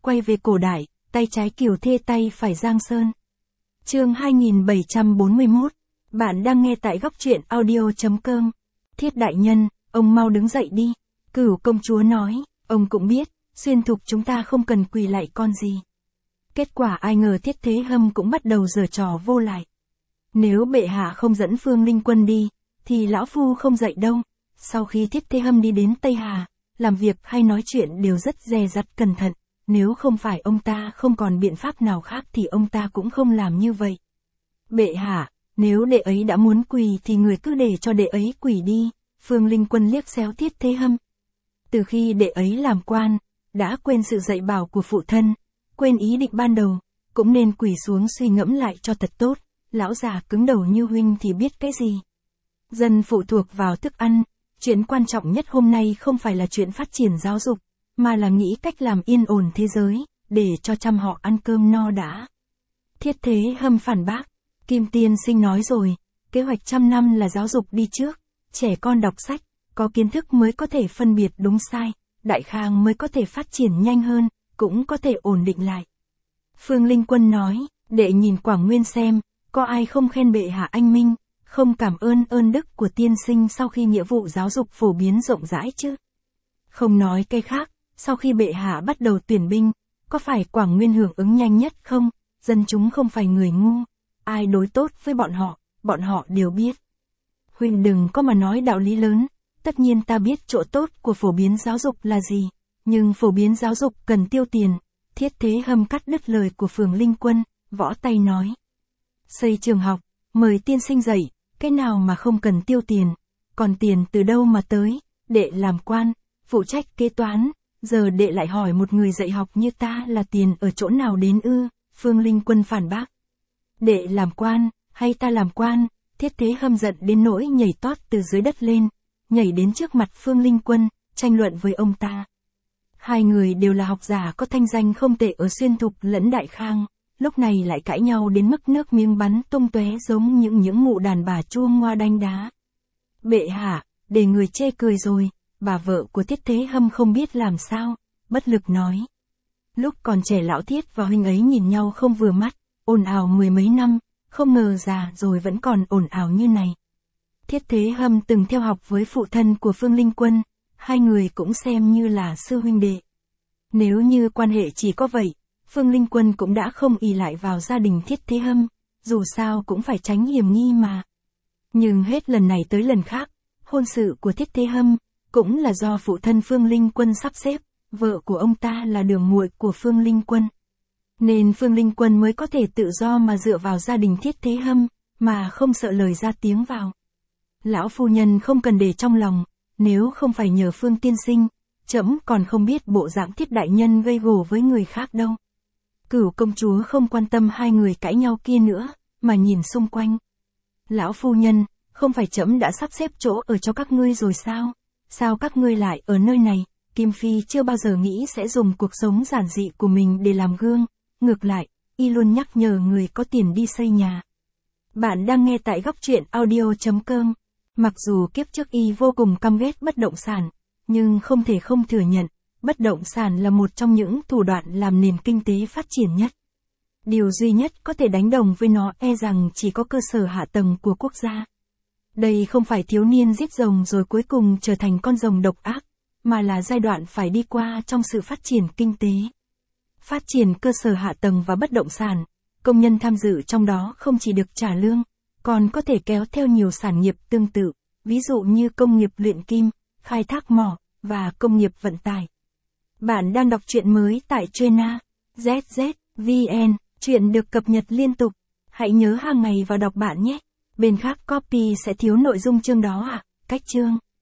quay về cổ đại, tay trái Kiều Thê tay phải Giang Sơn. Chương 2741. Bạn đang nghe tại góc truyện audio.com. Thiết đại nhân, ông mau đứng dậy đi. Cửu công chúa nói, ông cũng biết, xuyên thục chúng ta không cần quỳ lạy con gì. Kết quả ai ngờ Thiết Thế Hâm cũng bắt đầu giở trò vô lại. Nếu bệ hạ không dẫn Phương Linh Quân đi, thì lão phu không dậy đâu. Sau khi Thiết Thế Hâm đi đến Tây Hà, làm việc hay nói chuyện đều rất dè dặt cẩn thận. Nếu không phải ông ta không còn biện pháp nào khác thì ông ta cũng không làm như vậy. Bệ hạ, nếu đệ ấy đã muốn quỳ thì người cứ để cho đệ ấy quỳ đi. Phương Linh Quân liếc xéo Thiết Thế Hâm. Từ khi đệ ấy làm quan, đã quên sự dạy bảo của phụ thân, quên ý định ban đầu, cũng nên quỳ xuống suy ngẫm lại cho thật tốt. Lão già cứng đầu như huynh thì biết cái gì. Dân phụ thuộc vào thức ăn, chuyện quan trọng nhất hôm nay không phải là chuyện phát triển giáo dục, mà là nghĩ cách làm yên ổn thế giới, để cho trăm họ ăn cơm no đã. Thiết Thế Hâm phản bác, Kim tiên sinh nói rồi, kế hoạch 100 năm là giáo dục đi trước, trẻ con đọc sách, có kiến thức mới có thể phân biệt đúng sai, Đại Khang mới có thể phát triển nhanh hơn, cũng có thể ổn định lại. Phương Linh Quân nói, đệ nhìn Quảng Nguyên xem, có ai không khen bệ hạ anh minh, không cảm ơn ơn đức của tiên sinh sau khi nghĩa vụ giáo dục phổ biến rộng rãi chứ. Không nói cái khác, sau khi bệ hạ bắt đầu tuyển binh, có phải Quảng Nguyên hưởng ứng nhanh nhất không? Dân chúng không phải người ngu, ai đối tốt với bọn họ đều biết. Huynh đừng có mà nói đạo lý lớn, tất nhiên ta biết chỗ tốt của phổ biến giáo dục là gì, nhưng phổ biến giáo dục cần tiêu tiền. Thiết Thế Hâm cắt đứt lời của Phương Linh Quân, võ tay nói. Xây trường học, mời tiên sinh dạy, cái nào mà không cần tiêu tiền, còn tiền từ đâu mà tới, đệ làm quan, phụ trách kế toán, giờ đệ lại hỏi một người dạy học như ta là tiền ở chỗ nào đến ư? Phương Linh Quân phản bác. Đệ làm quan, hay ta làm quan? Thiết Thế Hâm giận đến nỗi nhảy tót từ dưới đất lên, nhảy đến trước mặt Phương Linh Quân, tranh luận với ông ta. Hai người đều là học giả có thanh danh không tệ ở Xuyên Thục lẫn Đại Khang, lúc này lại cãi nhau đến mức nước miếng bắn tung tóe giống những mụ đàn bà chua ngoa đanh đá. Bệ hạ, để người chê cười rồi, bà vợ của Thiết Thế Hâm không biết làm sao, bất lực nói. Lúc còn trẻ lão Thiết và huynh ấy nhìn nhau không vừa mắt, ồn ào mười mấy năm, không ngờ già rồi vẫn còn ồn ào như này. Thiết Thế Hâm từng theo học với phụ thân của Phương Linh Quân, hai người cũng xem như là sư huynh đệ. Nếu như quan hệ chỉ có vậy, Phương Linh Quân cũng đã không ỷ lại vào gia đình Thiết Thế Hâm, dù sao cũng phải tránh hiểm nghi mà. Nhưng hết lần này tới lần khác, hôn sự của Thiết Thế Hâm cũng là do phụ thân Phương Linh Quân sắp xếp, vợ của ông ta là đường muội của Phương Linh Quân. Nên Phương Linh Quân mới có thể tự do mà dựa vào gia đình Thiết Thế Hâm, mà không sợ lời ra tiếng vào. Lão phu nhân không cần để trong lòng, nếu không phải nhờ Phương tiên sinh, trẫm còn không biết bộ dạng Thiết đại nhân gây gổ với người khác đâu. Cửu công chúa không quan tâm hai người cãi nhau kia nữa, mà nhìn xung quanh. Lão phu nhân, không phải trẫm đã sắp xếp chỗ ở cho các ngươi rồi sao? Sao các ngươi lại ở nơi này? Kim Phi chưa bao giờ nghĩ sẽ dùng cuộc sống giản dị của mình để làm gương, ngược lại, y luôn nhắc nhở người có tiền đi xây nhà. Bạn đang nghe tại góc truyện audio.com. Mặc dù kiếp trước y vô cùng căm ghét bất động sản, nhưng không thể không thừa nhận, bất động sản là một trong những thủ đoạn làm nền kinh tế phát triển nhất. Điều duy nhất có thể đánh đồng với nó e rằng chỉ có cơ sở hạ tầng của quốc gia. Đây không phải thiếu niên giết rồng rồi cuối cùng trở thành con rồng độc ác, mà là giai đoạn phải đi qua trong sự phát triển kinh tế. Phát triển cơ sở hạ tầng và bất động sản, công nhân tham dự trong đó không chỉ được trả lương, còn có thể kéo theo nhiều sản nghiệp tương tự, ví dụ như công nghiệp luyện kim, khai thác mỏ, và công nghiệp vận tải. Bạn đang đọc truyện mới tại Trena, ZZVN, truyện được cập nhật liên tục. Hãy nhớ hàng ngày vào đọc bạn nhé. Bên khác copy sẽ thiếu nội dung chương đó à? Cách chương.